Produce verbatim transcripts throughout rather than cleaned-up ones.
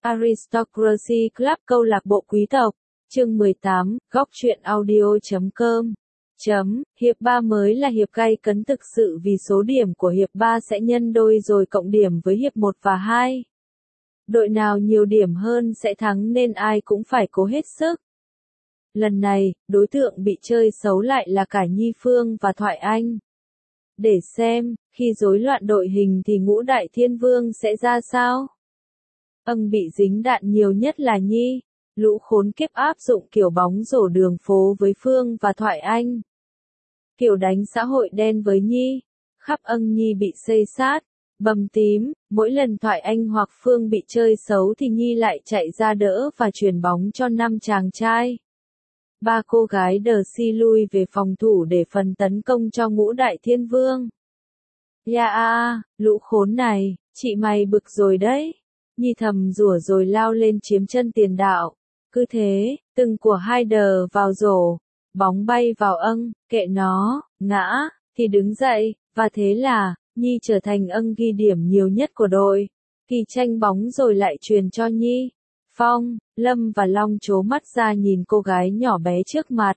Aristocracy Club câu lạc bộ quý tộc, chương mười tám, góc truyện audio chấm com. Chấm, hiệp ba mới là hiệp gay cấn thực sự vì số điểm của hiệp ba sẽ nhân đôi rồi cộng điểm với hiệp một và hai. Đội nào nhiều điểm hơn sẽ thắng nên ai cũng phải cố hết sức. Lần này, đối tượng bị chơi xấu lại là cả Nhi Phương và Thoại Anh. Để xem, khi rối loạn đội hình thì Ngũ Đại Thiên Vương sẽ ra sao? Âng bị dính đạn nhiều nhất là Nhi. Lũ khốn kiếp áp dụng kiểu bóng rổ đường phố với Phương và Thoại Anh. Kiểu đánh xã hội đen với Nhi. Khắp âng Nhi bị xây sát, bầm tím, mỗi lần Thoại Anh hoặc Phương bị chơi xấu thì Nhi lại chạy ra đỡ và chuyền bóng cho năm chàng trai. Ba cô gái đờ si lui về phòng thủ để phần tấn công cho Ngũ Đại Thiên Vương. Ya a, lũ khốn này, chị mày bực rồi đấy. Nhi thầm rủa rồi lao lên chiếm chân tiền đạo. Cứ thế, từng của hai đờ vào rổ, bóng bay vào âng, kệ nó, ngã, thì đứng dậy, và thế là, Nhi trở thành âng ghi điểm nhiều nhất của đội. Kỳ tranh bóng rồi lại truyền cho Nhi. Phong, Lâm và Long trố mắt ra nhìn cô gái nhỏ bé trước mặt.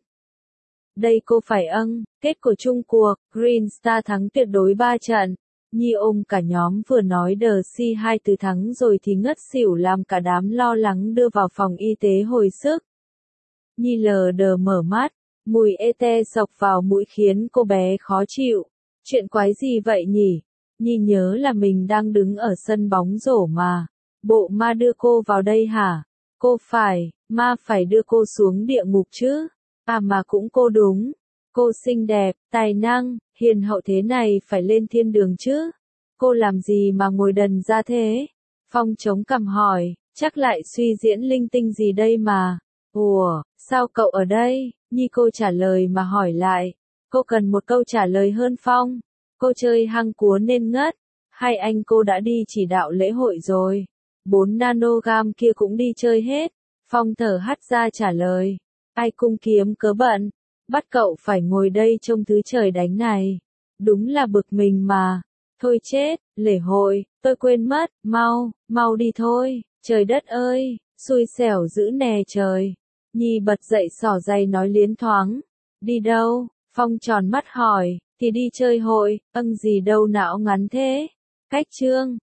Đây cô phải âng, kết của chung cuộc, Green Star thắng tuyệt đối ba trận. Nhi ôm cả nhóm vừa nói đờ si hai từ thắng rồi thì ngất xỉu làm cả đám lo lắng đưa vào phòng y tế hồi sức. Nhi lờ đờ mở mắt, mùi ê sộc vào mũi khiến cô bé khó chịu. Chuyện quái gì vậy nhỉ? Nhi nhớ là mình đang đứng ở sân bóng rổ mà. Bộ ma đưa cô vào đây hả? Cô phải, ma phải đưa cô xuống địa ngục chứ? À mà cũng cô đúng. Cô xinh đẹp, tài năng, hiền hậu thế này phải lên thiên đường chứ? Cô làm gì mà ngồi đần ra thế? Phong chống cằm hỏi, chắc lại suy diễn linh tinh gì đây mà. Ủa, sao cậu ở đây? Nhi cô trả lời mà hỏi lại. Cô cần một câu trả lời hơn Phong. Cô chơi hăng cúa nên ngất. Hay anh cô đã đi chỉ đạo lễ hội rồi? Bốn nanogam kia cũng đi chơi hết. Phong thở hắt ra trả lời. Ai cung kiếm cớ bận. Bắt cậu phải ngồi đây trông thứ trời đánh này. Đúng là bực mình mà. Thôi chết, lễ hội, tôi quên mất, mau, mau đi thôi, trời đất ơi, xui xẻo dữ nè trời. Nhi bật dậy xỏ giày nói liến thoáng. Đi đâu? Phong tròn mắt hỏi, thì đi chơi hội, âng gì đâu não ngắn thế. Cách trương,